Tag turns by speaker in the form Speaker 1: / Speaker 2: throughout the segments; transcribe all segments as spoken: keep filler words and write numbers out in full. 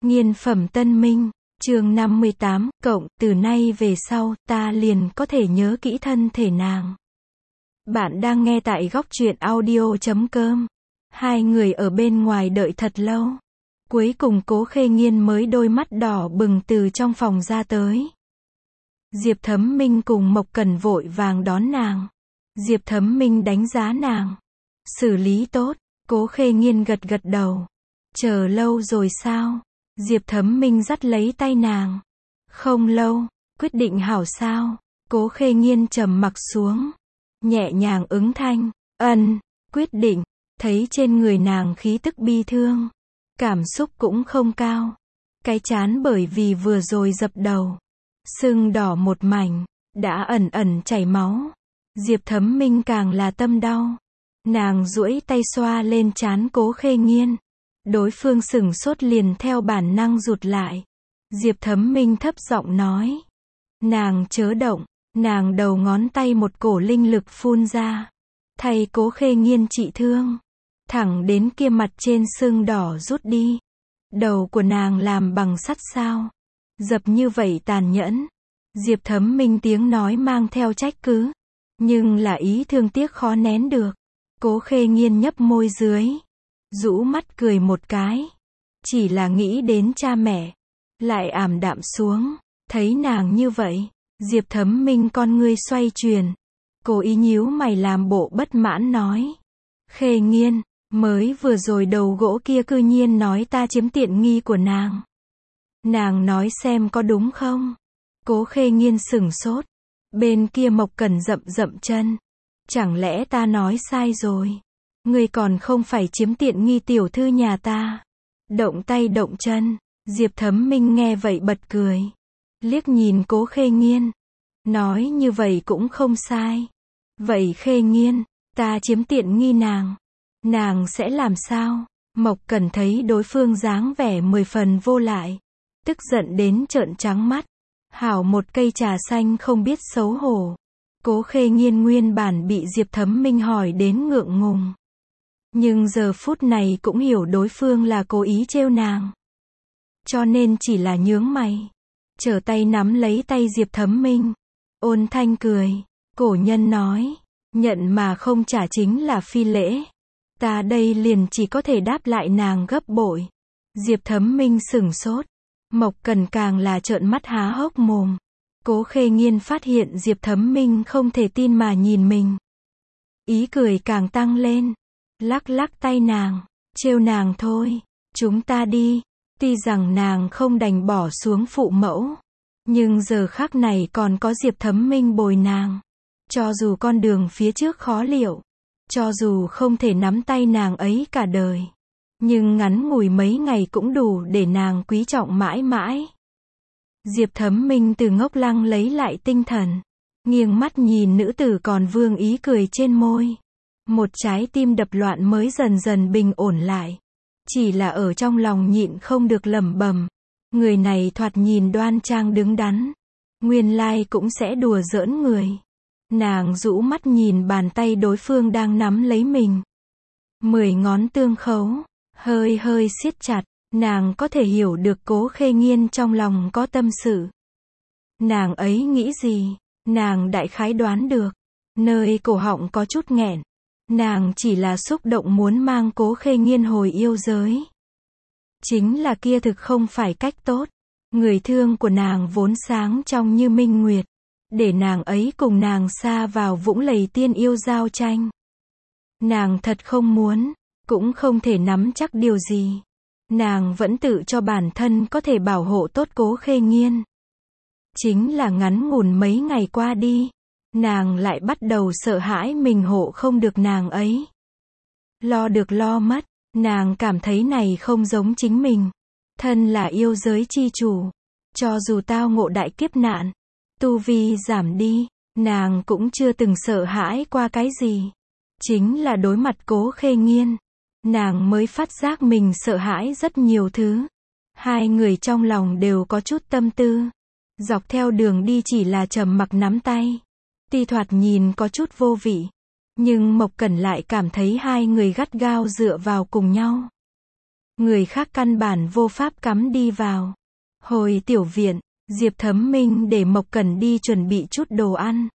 Speaker 1: Nghiên phẩm Tân Minh, chương năm mươi tám, cộng, từ nay về sau, ta liền có thể nhớ kỹ thân thể nàng. Bạn đang nghe tại góc truyện audio chấm com. Hai người ở bên ngoài đợi thật lâu. Cuối cùng Cố Khê Nghiên mới đôi mắt đỏ bừng từ trong phòng ra tới. Diệp Thấm Minh cùng Mộc Cẩn vội vàng đón nàng. Diệp Thấm Minh đánh giá nàng. Xử lý tốt, Cố Khê Nghiên gật gật đầu. Chờ lâu rồi sao? Diệp Thấm Minh dắt lấy tay nàng. Không lâu, quyết định hảo sao? Cố Khê Nghiên trầm mặc xuống. Nhẹ nhàng ứng thanh, ân, quyết định. Thấy trên người nàng khí tức bi thương. Cảm xúc cũng không cao. Cái trán bởi vì vừa rồi dập đầu. Sưng đỏ một mảnh, đã ẩn ẩn chảy máu. Diệp Thấm Minh càng là tâm đau. Nàng duỗi tay xoa lên trán Cố Khê Nghiên. Đối phương sửng sốt liền theo bản năng rụt lại. Diệp Thấm Minh thấp giọng nói. Nàng chớ động, nàng đầu ngón tay một cổ linh lực phun ra. Thay Cố Khê Nghiên trị thương. Thẳng đến kia mặt trên sưng đỏ rút đi. Đầu của nàng làm bằng sắt sao? Dập như vậy tàn nhẫn. Diệp Thấm Minh tiếng nói mang theo trách cứ. Nhưng là ý thương tiếc khó nén được. Cố Khê Nghiên nhấp môi dưới. Rũ mắt cười một cái. Chỉ là nghĩ đến cha mẹ. Lại ảm đạm xuống. Thấy nàng như vậy. Diệp Thấm Minh con ngươi xoay chuyển. Cố ý nhíu mày làm bộ bất mãn nói. Khê Nghiên, mới vừa rồi đầu gỗ kia cư nhiên nói ta chiếm tiện nghi của nàng. Nàng nói xem có đúng không? Cố Khê Nghiên sửng sốt. Bên kia Mộc Cẩn rậm rậm chân. Chẳng lẽ ta nói sai rồi? Ngươi còn không phải chiếm tiện nghi tiểu thư nhà ta. Động tay động chân. Diệp Thấm Minh nghe vậy bật cười. Liếc nhìn Cố Khê Nghiên. Nói như vậy cũng không sai. Vậy Khê Nghiên, ta chiếm tiện nghi nàng. Nàng sẽ làm sao? Mộc Cẩn thấy đối phương dáng vẻ mười phần vô lại. Tức giận đến trợn trắng mắt. Hảo một cây trà xanh không biết xấu hổ. Cố Khê Nghiên nguyên bản bị Diệp Thấm Minh hỏi đến ngượng ngùng. Nhưng giờ phút này cũng hiểu đối phương là cố ý trêu nàng. Cho nên chỉ là nhướng mày. Trở tay nắm lấy tay Diệp Thấm Minh. Ôn thanh cười. Cổ nhân nói. Nhận mà không trả chính là phi lễ. Ta đây liền chỉ có thể đáp lại nàng gấp bội. Diệp Thấm Minh sửng sốt. Mộc Cẩn càng là trợn mắt há hốc mồm. Cố Khê Nghiên phát hiện Diệp Thấm Minh không thể tin mà nhìn mình. Ý cười càng tăng lên. Lắc lắc tay nàng. Trêu nàng thôi. Chúng ta đi. Tuy rằng nàng không đành bỏ xuống phụ mẫu. Nhưng giờ khắc này còn có Diệp Thấm Minh bồi nàng. Cho dù con đường phía trước khó liệu. Cho dù không thể nắm tay nàng ấy cả đời. Nhưng ngắn ngủi mấy ngày cũng đủ để nàng quý trọng mãi mãi. Diệp Thấm Minh từ ngốc lăng lấy lại tinh thần. Nghiêng mắt nhìn nữ tử còn vương ý cười trên môi. Một trái tim đập loạn mới dần dần bình ổn lại. Chỉ là ở trong lòng nhịn không được lẩm bẩm. Người này thoạt nhìn đoan trang đứng đắn. Nguyên lai cũng sẽ đùa giỡn người. Nàng rũ mắt nhìn bàn tay đối phương đang nắm lấy mình. Mười ngón tương khấu. Hơi hơi siết chặt. Nàng có thể hiểu được Cố Khê Nghiên trong lòng có tâm sự. Nàng ấy nghĩ gì? Nàng đại khái đoán được. Nơi cổ họng có chút nghẹn. Nàng chỉ là xúc động muốn mang Cố Khê Nghiên hồi yêu giới. Chính là kia thực không phải cách tốt. Người thương của nàng vốn sáng trong như minh nguyệt. Để nàng ấy cùng nàng xa vào vũng lầy tiên yêu giao tranh. Nàng thật không muốn. Cũng không thể nắm chắc điều gì. Nàng vẫn tự cho bản thân có thể bảo hộ tốt Cố Khê Nghiên. Chính là ngắn ngủn mấy ngày qua đi. Nàng lại bắt đầu sợ hãi mình hộ không được nàng ấy. Lo được lo mất. Nàng cảm thấy này không giống chính mình. Thân là yêu giới chi chủ. Cho dù tao ngộ đại kiếp nạn. Tu vi giảm đi. Nàng cũng chưa từng sợ hãi qua cái gì. Chính là đối mặt Cố Khê Nghiên. Nàng mới phát giác mình sợ hãi rất nhiều thứ. Hai người trong lòng đều có chút tâm tư. Dọc theo đường đi chỉ là trầm mặc nắm tay. Tuy thoạt nhìn có chút vô vị. Nhưng Mộc Cẩn lại cảm thấy hai người gắt gao dựa vào cùng nhau. người khác căn bản vô pháp cắm đi vào. Hồi tiểu viện, Diệp Thấm Minh để Mộc Cẩn đi chuẩn bị chút đồ ăn.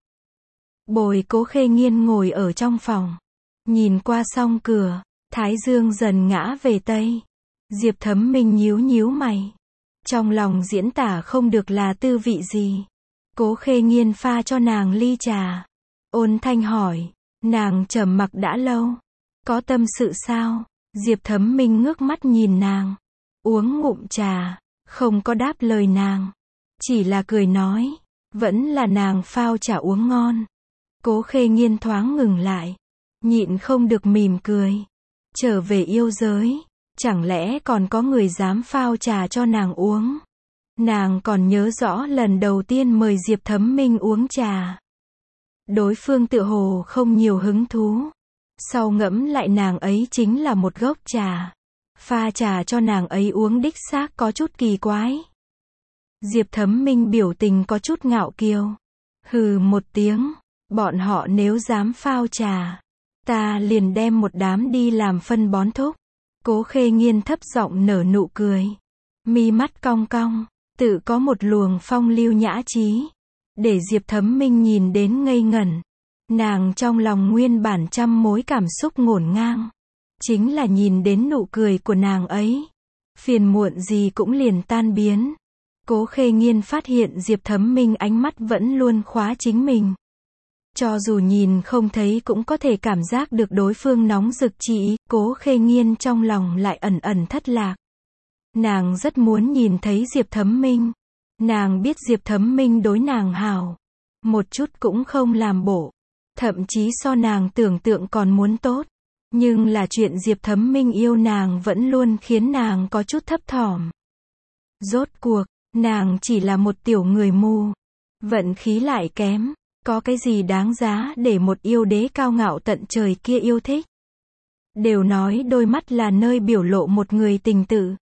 Speaker 1: Bồi Cố Khê Nghiên ngồi ở trong phòng, nhìn qua song cửa, thái dương dần ngã về tây. Diệp Thấm Minh nhíu nhíu mày, trong lòng diễn tả không được là tư vị gì. Cố Khê Nghiên pha cho nàng ly trà, ôn thanh hỏi, nàng trầm mặc đã lâu, có tâm sự sao? Diệp Thấm Minh ngước mắt nhìn nàng, uống ngụm trà, không có đáp lời nàng, chỉ là cười nói, vẫn là nàng phao trà uống ngon. Cố Khê Nghiên thoáng ngừng lại, nhịn không được mỉm cười. Trở về yêu giới, chẳng lẽ còn có người dám phao trà cho nàng uống? Nàng còn nhớ rõ lần đầu tiên mời Diệp Thấm Minh uống trà, đối phương tựa hồ không nhiều hứng thú. Sau ngẫm lại nàng ấy chính là một gốc trà, pha trà cho nàng ấy uống đích xác có chút kỳ quái. Diệp Thấm Minh biểu tình có chút ngạo kiêu, hừ một tiếng, bọn họ nếu dám phao trà, ta liền đem một đám đi làm phân bón thúc. Cố Khê Nghiên thấp giọng nở nụ cười, mi mắt cong cong, tự có một luồng phong lưu nhã trí, để Diệp Thấm Minh nhìn đến ngây ngẩn. Nàng trong lòng nguyên bản trăm mối cảm xúc ngổn ngang, chính là nhìn đến nụ cười của nàng ấy, phiền muộn gì cũng liền tan biến. Cố Khê Nghiên phát hiện Diệp Thấm Minh ánh mắt vẫn luôn khóa chính mình. Cho dù nhìn không thấy cũng có thể cảm giác được đối phương nóng rực chỉ, Cố Khê Nghiên trong lòng lại ẩn ẩn thất lạc. Nàng rất muốn nhìn thấy Diệp Thấm Minh. Nàng biết Diệp Thấm Minh đối nàng hảo, một chút cũng không làm bộ, thậm chí so nàng tưởng tượng còn muốn tốt. Nhưng là chuyện Diệp Thấm Minh yêu nàng vẫn luôn khiến nàng có chút thấp thỏm. Rốt cuộc, nàng chỉ là một tiểu người mù, vận khí lại kém, có cái gì đáng giá để một yêu đế cao ngạo tận trời kia yêu thích. Đều nói đôi mắt là nơi biểu lộ một người tình tự.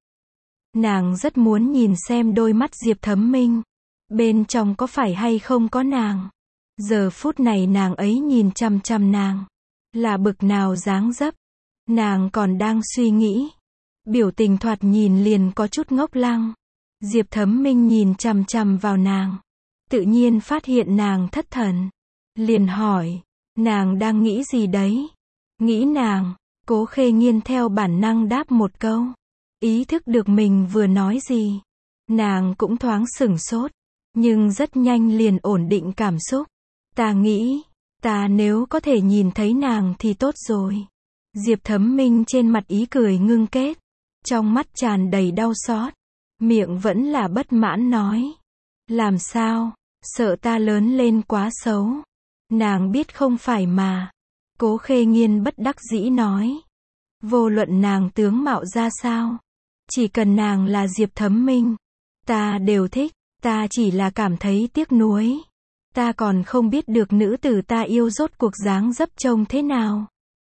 Speaker 1: Nàng rất muốn nhìn xem đôi mắt Diệp Thấm Minh, bên trong có phải hay không có nàng. Giờ phút này nàng ấy nhìn chằm chằm nàng, là bực nào dáng dấp. Nàng còn đang suy nghĩ, biểu tình thoạt nhìn liền có chút ngốc lăng. Diệp Thấm Minh nhìn chằm chằm vào nàng, tự nhiên phát hiện nàng thất thần, liền hỏi, nàng đang nghĩ gì đấy? Nghĩ nàng. Cố Khê Nghiên theo bản năng đáp một câu, ý thức được mình vừa nói gì. Nàng cũng thoáng sửng sốt, nhưng rất nhanh liền ổn định cảm xúc. Ta nghĩ, ta nếu có thể nhìn thấy nàng thì tốt rồi. Diệp Thấm Minh trên mặt ý cười ngưng kết, trong mắt tràn đầy đau xót, miệng vẫn là bất mãn nói, làm sao, sợ ta lớn lên quá xấu. Nàng biết không phải mà. Cố Khê Nghiên bất đắc dĩ nói, vô luận nàng tướng mạo ra sao, chỉ cần nàng là Diệp Thấm Minh, ta đều thích. Ta chỉ là cảm thấy tiếc nuối, ta còn không biết được nữ tử ta yêu rốt cuộc dáng dấp trông thế nào,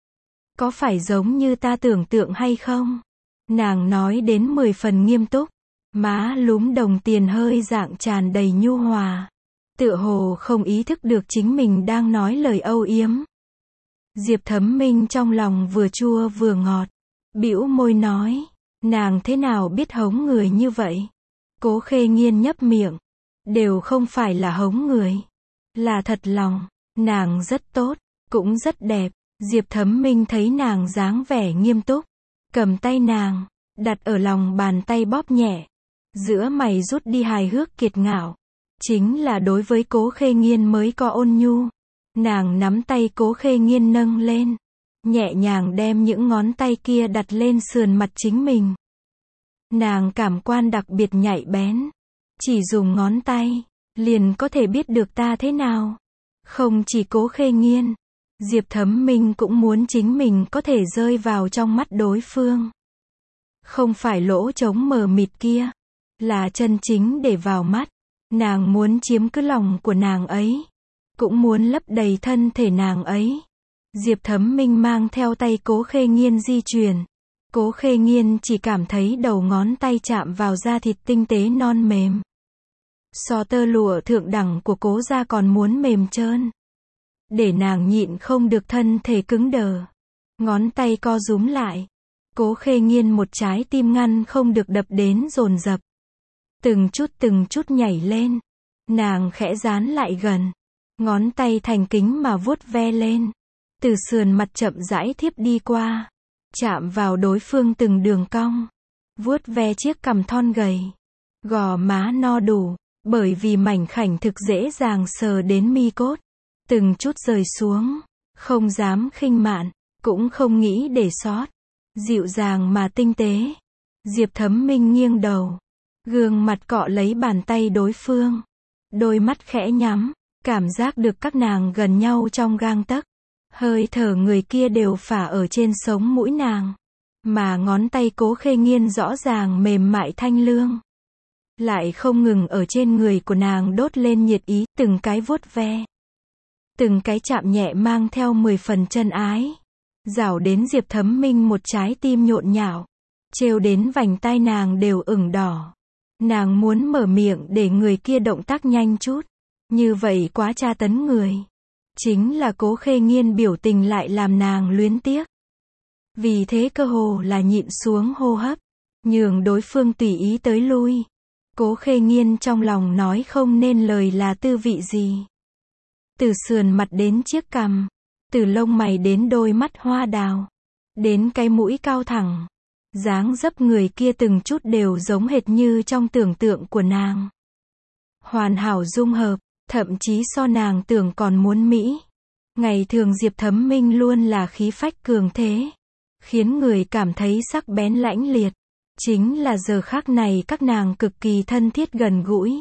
Speaker 1: có phải giống như ta tưởng tượng hay không? Nàng nói đến mười phần nghiêm túc, má lúm đồng tiền hơi dạng tràn đầy nhu hòa, tựa hồ không ý thức được chính mình đang nói lời âu yếm. Diệp Thấm Minh trong lòng vừa chua vừa ngọt, bĩu môi nói, nàng thế nào biết hống người như vậy? Cố Khê Nghiên nhấp miệng, đều không phải là hống người, là thật lòng. Nàng rất tốt, cũng rất đẹp. Diệp Thấm Minh thấy nàng dáng vẻ nghiêm túc, cầm tay nàng, đặt ở lòng bàn tay bóp nhẹ, giữa mày rút đi hài hước kiệt ngạo, chính là đối với Cố Khê Nghiên mới có ôn nhu. Nàng nắm tay Cố Khê Nghiên nâng lên, nhẹ nhàng đem những ngón tay kia đặt lên sườn mặt chính mình. Nàng cảm quan đặc biệt nhạy bén, chỉ dùng ngón tay, liền có thể biết được ta thế nào. Không chỉ Cố Khê Nghiên, Diệp Thấm Minh cũng muốn chính mình có thể rơi vào trong mắt đối phương. Không phải lỗ trống mờ mịt kia, là chân chính để vào mắt. Nàng muốn chiếm cứ lòng của nàng ấy, cũng muốn lấp đầy thân thể nàng ấy. Diệp Thấm Minh mang theo tay Cố Khê Nghiên di chuyển. Cố Khê Nghiên chỉ cảm thấy đầu ngón tay chạm vào da thịt tinh tế non mềm. So tơ lụa thượng đẳng của Cố gia còn muốn mềm trơn. Để nàng nhịn không được thân thể cứng đờ. Ngón tay co rúm lại. Cố Khê Nghiên một trái tim ngăn không được đập đến dồn dập. Từng chút từng chút nhảy lên. Nàng khẽ dán lại gần. Ngón tay thành kính mà vuốt ve lên. Từ sườn mặt chậm rãi thiếp đi qua. Chạm vào đối phương từng đường cong. Vuốt ve chiếc cằm thon gầy. Gò má no đủ. Bởi vì mảnh khảnh thực dễ dàng sờ đến mi cốt. Từng chút rời xuống. Không dám khinh mạn. Cũng không nghĩ để sót. Dịu dàng mà tinh tế. Diệp Thấm Minh nghiêng đầu. Gương mặt cọ lấy bàn tay đối phương. Đôi mắt khẽ nhắm. Cảm giác được các nàng gần nhau trong gang tấc. Hơi thở người kia đều phả ở trên sống mũi nàng. Mà ngón tay Cố Khê Nghiên rõ ràng mềm mại thanh lương. Lại không ngừng ở trên người của nàng đốt lên nhiệt ý, từng cái vuốt ve. Từng cái chạm nhẹ mang theo mười phần chân ái. Rảo đến Diệp Thấm Minh một trái tim nhộn nhạo. Trêu đến vành tai nàng đều ửng đỏ. Nàng muốn mở miệng để người kia động tác nhanh chút. Như vậy quá tra tấn người. Chính là Cố Khê Nghiên biểu tình lại làm nàng luyến tiếc. Vì thế cơ hồ là nhịn xuống hô hấp. Nhường đối phương tùy ý tới lui. Cố Khê Nghiên trong lòng nói không nên lời là tư vị gì. Từ sườn mặt đến chiếc cằm. Từ lông mày đến đôi mắt hoa đào. Đến cái mũi cao thẳng. Dáng dấp người kia từng chút đều giống hệt như trong tưởng tượng của nàng. Hoàn hảo dung hợp. Thậm chí so nàng tưởng còn muốn mỹ. Ngày thường Diệp Thấm Minh luôn là khí phách cường thế. Khiến người cảm thấy sắc bén lãnh liệt. Chính là giờ khác này các nàng cực kỳ thân thiết gần gũi.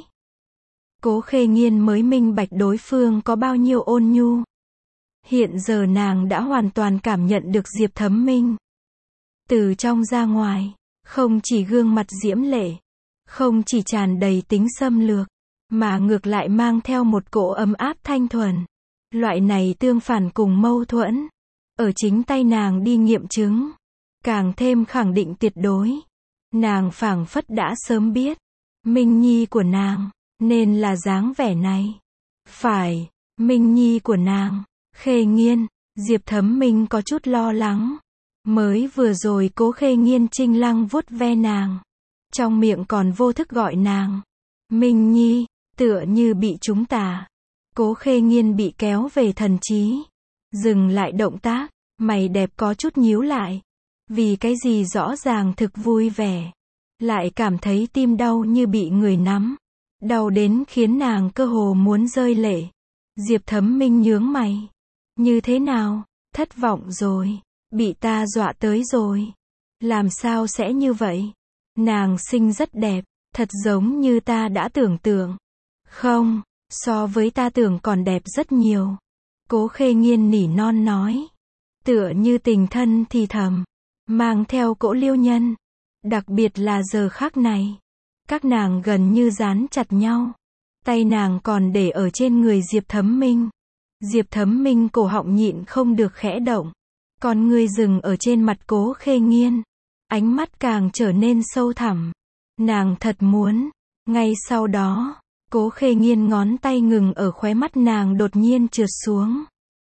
Speaker 1: Cố Khê Nghiên mới minh bạch đối phương có bao nhiêu ôn nhu. Hiện giờ nàng đã hoàn toàn cảm nhận được Diệp Thấm Minh. Từ trong ra ngoài, không chỉ gương mặt diễm lệ, không chỉ tràn đầy tính xâm lược, mà ngược lại mang theo một cỗ ấm áp thanh thuần. Loại này tương phản cùng mâu thuẫn, ở chính tay nàng đi nghiệm chứng, càng thêm khẳng định tuyệt đối. Nàng phảng phất đã sớm biết, Minh Nhi của nàng, nên là dáng vẻ này. Phải, Minh Nhi của nàng, Khê Nghiên, Diệp Thấm Minh có chút lo lắng. Mới vừa rồi Cố Khê Nghiên trinh lăng vuốt ve nàng. Trong miệng còn vô thức gọi nàng. Minh Nhi, tựa như bị trúng tà. Cố Khê Nghiên bị kéo về thần trí. Dừng lại động tác, mày đẹp có chút nhíu lại. Vì cái gì rõ ràng thực vui vẻ. Lại cảm thấy tim đau như bị người nắm. Đau đến khiến nàng cơ hồ muốn rơi lệ. Diệp Thấm Minh nhướng mày. Như thế nào? Thất vọng rồi. Bị ta dọa tới rồi. Làm sao sẽ như vậy? Nàng xinh rất đẹp. Thật giống như ta đã tưởng tượng. Không, so với ta tưởng còn đẹp rất nhiều. Cố Khê Nghiên nỉ non nói. Tựa như tình thân thì thầm. Mang theo cỗ liêu nhân. Đặc biệt là giờ khắc này. Các nàng gần như dán chặt nhau. Tay nàng còn để ở trên người Diệp Thấm Minh. Diệp Thấm Minh cổ họng nhịn không được khẽ động. Con ngươi dừng ở trên mặt Cố Khê Nghiên. Ánh mắt càng trở nên sâu thẳm. Nàng thật muốn. Ngay sau đó, Cố Khê Nghiên ngón tay ngừng ở khóe mắt nàng đột nhiên trượt xuống.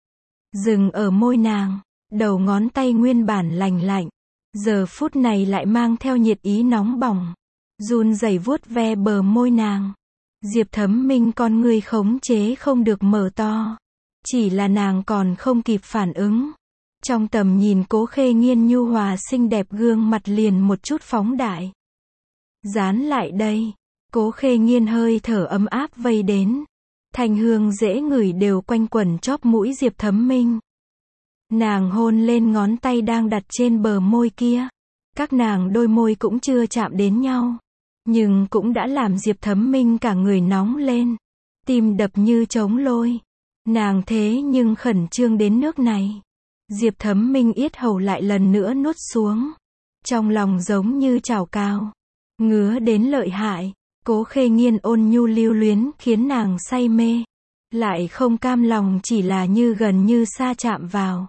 Speaker 1: Dừng ở môi nàng. Đầu ngón tay nguyên bản lành lạnh. Giờ phút này lại mang theo nhiệt ý nóng bỏng. Run rẩy vuốt ve bờ môi nàng. Diệp Thấm Minh con ngươi khống chế không được mở to. Chỉ là nàng còn không kịp phản ứng. Trong tầm nhìn Cố Khê Nghiên nhu hòa xinh đẹp gương mặt liền một chút phóng đại. Dán lại đây. Cố Khê Nghiên hơi thở ấm áp vây đến. Thanh hương dễ ngửi đều quanh quẩn chóp mũi Diệp Thấm Minh. Nàng hôn lên ngón tay đang đặt trên bờ môi kia. Các nàng đôi môi cũng chưa chạm đến nhau. Nhưng cũng đã làm Diệp Thấm Minh cả người nóng lên. Tim đập như trống lôi. Nàng thế nhưng khẩn trương đến nước này. Diệp Thấm Minh yết hầu lại lần nữa nuốt xuống. Trong lòng giống như chảo cao. Ngứa đến lợi hại. Cố Khê Nghiên ôn nhu lưu luyến khiến nàng say mê. Lại không cam lòng chỉ là như gần như xa chạm vào.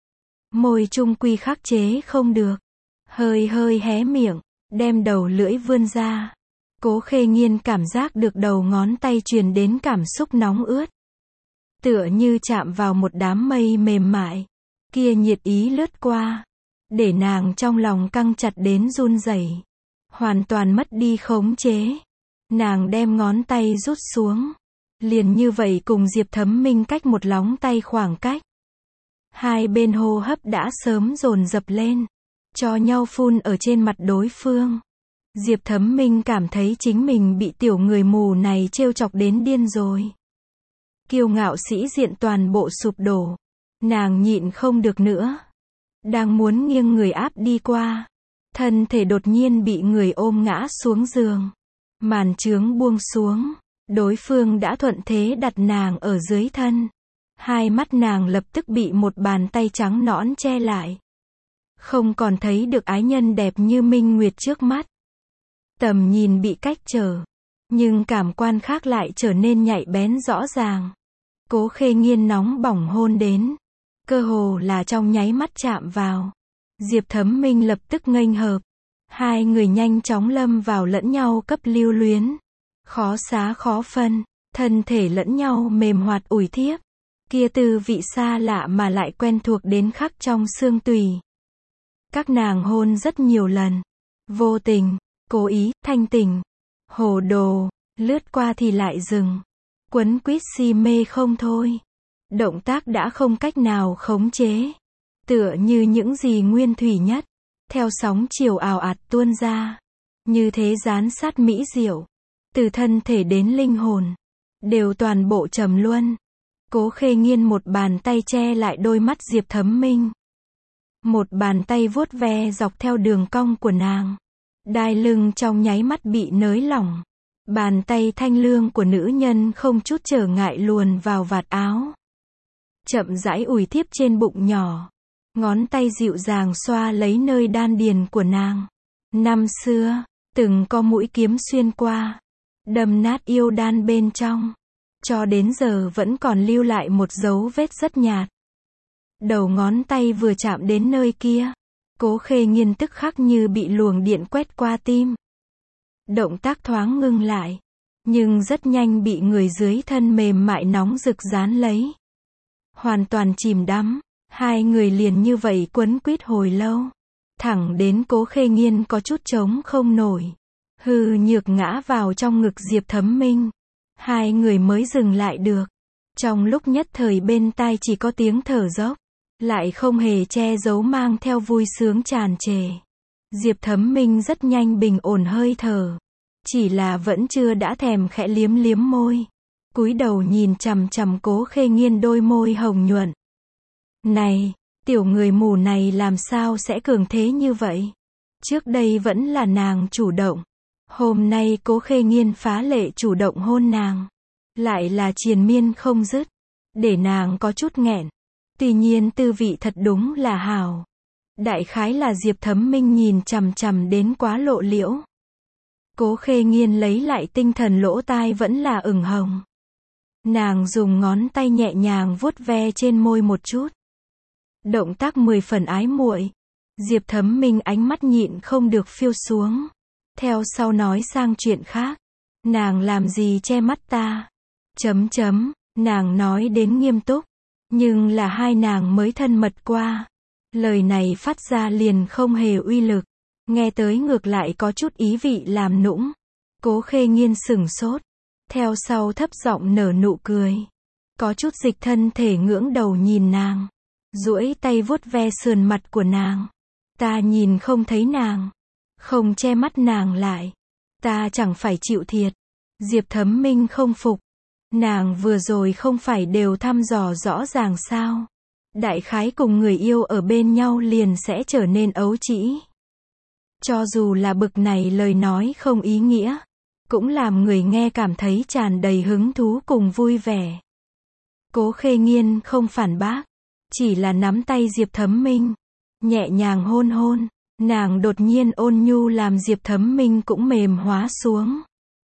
Speaker 1: Môi trung quy khắc chế không được. Hơi hơi hé miệng. Đem đầu lưỡi vươn ra. Cố Khê Nghiên cảm giác được đầu ngón tay truyền đến cảm xúc nóng ướt. Tựa như chạm vào một đám mây mềm mại. Kia nhiệt ý lướt qua. để nàng trong lòng căng chặt đến run rẩy, hoàn toàn mất đi khống chế. Nàng đem ngón tay rút xuống, liền như vậy cùng Diệp Thấm Minh cách một lóng tay khoảng cách. Hai bên hô hấp đã sớm dồn dập lên, cho nhau phun ở trên mặt đối phương. Diệp Thấm Minh cảm thấy chính mình bị tiểu người mù này trêu chọc đến điên rồi. Kiêu ngạo sĩ diện toàn bộ sụp đổ. Nàng nhịn không được nữa. Đang muốn nghiêng người áp đi qua. Thân thể đột nhiên bị người ôm ngã xuống giường. Màn chướng buông xuống. Đối phương đã thuận thế đặt nàng ở dưới thân. Hai mắt nàng lập tức bị một bàn tay trắng nõn che lại. Không còn thấy được ái nhân đẹp như minh nguyệt trước mắt. Tầm nhìn bị cách trở. Nhưng cảm quan khác lại trở nên nhạy bén rõ ràng. Cố Khê Nghiên nóng bỏng hôn đến. Cơ hồ là trong nháy mắt chạm vào. Diệp Thấm Minh lập tức nghênh hợp. Hai người nhanh chóng lâm vào lẫn nhau cấp lưu luyến. Khó xá khó phân. Thân thể lẫn nhau mềm hoạt ủi thiếp. Kia tư vị xa lạ mà lại quen thuộc đến khắc trong xương tùy. Các nàng hôn rất nhiều lần. Vô tình, cố ý, thanh tình, hồ đồ, lướt qua thì lại dừng. Quấn quýt si mê không thôi. Động tác đã không cách nào khống chế. Tựa như những gì nguyên thủy nhất. Theo sóng chiều ào ạt tuôn ra. Như thế gián sát mỹ diệu. Từ thân thể đến linh hồn. Đều toàn bộ trầm luân. Cố Khê Nghiên một bàn tay che lại đôi mắt Diệp Thấm Minh. Một bàn tay vuốt ve dọc theo đường cong của nàng. Đai lưng trong nháy mắt bị nới lỏng. Bàn tay thanh lương của nữ nhân không chút trở ngại luồn vào vạt áo. Chậm rãi ủi thiếp trên bụng nhỏ. Ngón tay dịu dàng xoa lấy nơi đan điền của nàng. Năm xưa, từng có mũi kiếm xuyên qua. Đâm nát yêu đan bên trong. Cho đến giờ vẫn còn lưu lại một dấu vết rất nhạt. Đầu ngón tay vừa chạm đến nơi kia. Cố Khê Nghiên tức khắc như bị luồng điện quét qua tim. Động tác thoáng ngưng lại. Nhưng rất nhanh bị người dưới thân mềm mại nóng rực dán lấy. Hoàn toàn chìm đắm. Hai người liền như vậy quấn quýt hồi lâu. Thẳng đến Cố Khê Nghiên có chút chống không nổi. Hư nhược ngã vào trong ngực Diệp Thấm Minh. Hai người mới dừng lại được. Trong lúc nhất thời bên tai chỉ có tiếng thở dốc. Lại không hề che giấu mang theo vui sướng tràn trề. Diệp Thấm Minh rất nhanh bình ổn hơi thở. Chỉ là vẫn chưa đã thèm khẽ liếm liếm môi. Cúi đầu nhìn chằm chằm Cố Khê Nghiên đôi môi hồng nhuận. Này, tiểu người mù này làm sao sẽ cường thế như vậy? Trước đây vẫn là nàng chủ động. Hôm nay Cố Khê Nghiên phá lệ chủ động hôn nàng. Lại là triền miên không dứt. Để nàng có chút nghẹn. Tuy nhiên tư vị thật đúng là hào. Đại khái là Diệp Thấm Minh nhìn chằm chằm đến quá lộ liễu. Cố Khê Nghiên lấy lại tinh thần, lỗ tai vẫn là ửng hồng. Nàng dùng ngón tay nhẹ nhàng vuốt ve trên môi một chút. Động tác mười phần ái muội. Diệp Thấm Minh ánh mắt nhịn không được phiêu xuống. Theo sau nói sang chuyện khác. Nàng làm gì che mắt ta? Chấm chấm, nàng nói đến nghiêm túc. Nhưng là hai nàng mới thân mật qua. Lời này phát ra liền không hề uy lực. Nghe tới ngược lại có chút ý vị làm nũng. Cố Khê Nghiên sửng sốt. Theo sau thấp giọng nở nụ cười. Có chút dịch thân thể ngưỡng đầu nhìn nàng. Duỗi tay vuốt ve sườn mặt của nàng. Ta nhìn không thấy nàng. Không che mắt nàng lại. Ta chẳng phải chịu thiệt. Diệp Thấm Minh không phục. Nàng vừa rồi không phải đều thăm dò rõ ràng sao? Đại khái cùng người yêu ở bên nhau liền sẽ trở nên ấu trĩ. Cho dù là bực này lời nói không ý nghĩa, cũng làm người nghe cảm thấy tràn đầy hứng thú cùng vui vẻ. Cố Khê Nghiên không phản bác, chỉ là nắm tay Diệp Thấm Minh, nhẹ nhàng hôn hôn. Nàng đột nhiên ôn nhu làm Diệp Thấm Minh cũng mềm hóa xuống.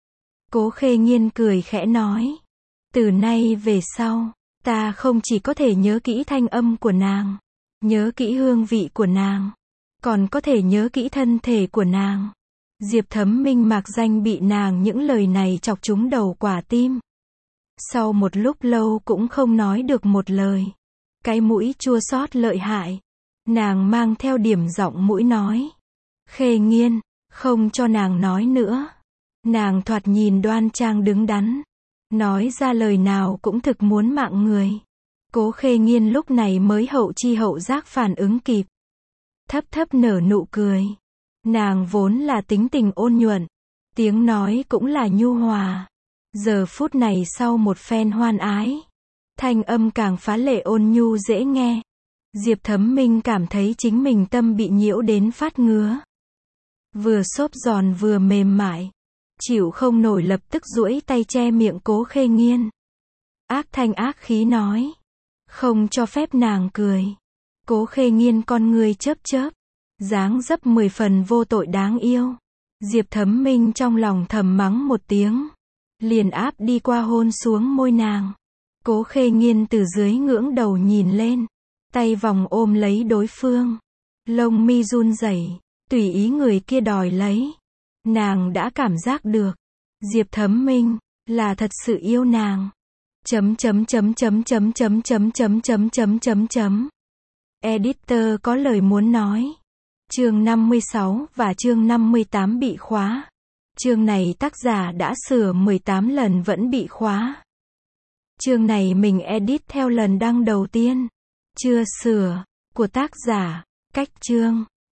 Speaker 1: Cố Khê Nghiên cười khẽ nói. Từ nay về sau, ta không chỉ có thể nhớ kỹ thanh âm của nàng, nhớ kỹ hương vị của nàng, còn có thể nhớ kỹ thân thể của nàng. Diệp Thấm Minh mạc danh bị nàng những lời này chọc trúng đầu quả tim. Sau một lúc lâu cũng không nói được một lời. Cái mũi chua xót lợi hại. Nàng mang theo điểm giọng mũi nói. Khê Nghiên, không cho nàng nói nữa. Nàng thoạt nhìn đoan trang đứng đắn. Nói ra lời nào cũng thực muốn mạng người. Cố Khê Nghiên lúc này mới hậu chi hậu giác phản ứng kịp. Thấp thấp nở nụ cười. Nàng vốn là tính tình ôn nhuận. Tiếng nói cũng là nhu hòa. Giờ phút này sau một phen hoan ái. Thanh âm càng phá lệ ôn nhu dễ nghe. Diệp Thấm Minh cảm thấy chính mình tâm bị nhiễu đến phát ngứa. Vừa xốp giòn vừa mềm mại. Chịu không nổi lập tức duỗi tay che miệng Cố Khê Nghiên. Ác thanh ác khí nói. Không cho phép nàng cười. Cố Khê Nghiên con người chớp chớp. Dáng dấp mười phần vô tội đáng yêu. Diệp Thấm Minh trong lòng thầm mắng một tiếng. Liền áp đi qua hôn xuống môi nàng. Cố Khê Nghiên từ dưới ngưỡng đầu nhìn lên. Tay vòng ôm lấy đối phương. Lông mi run rẩy, tùy ý người kia đòi lấy. Nàng đã cảm giác được. Diệp Thấm Minh là thật sự yêu nàng. Chấm chấm chấm chấm chấm chấm chấm chấm chấm chấm chấm chấm. Editor có lời muốn nói. Chương năm mươi sáu và chương năm mươi tám bị khóa. Chương này tác giả đã sửa mười tám lần vẫn bị khóa. Chương này mình edit theo lần đăng đầu tiên. Chưa sửa. Của tác giả. Cách chương.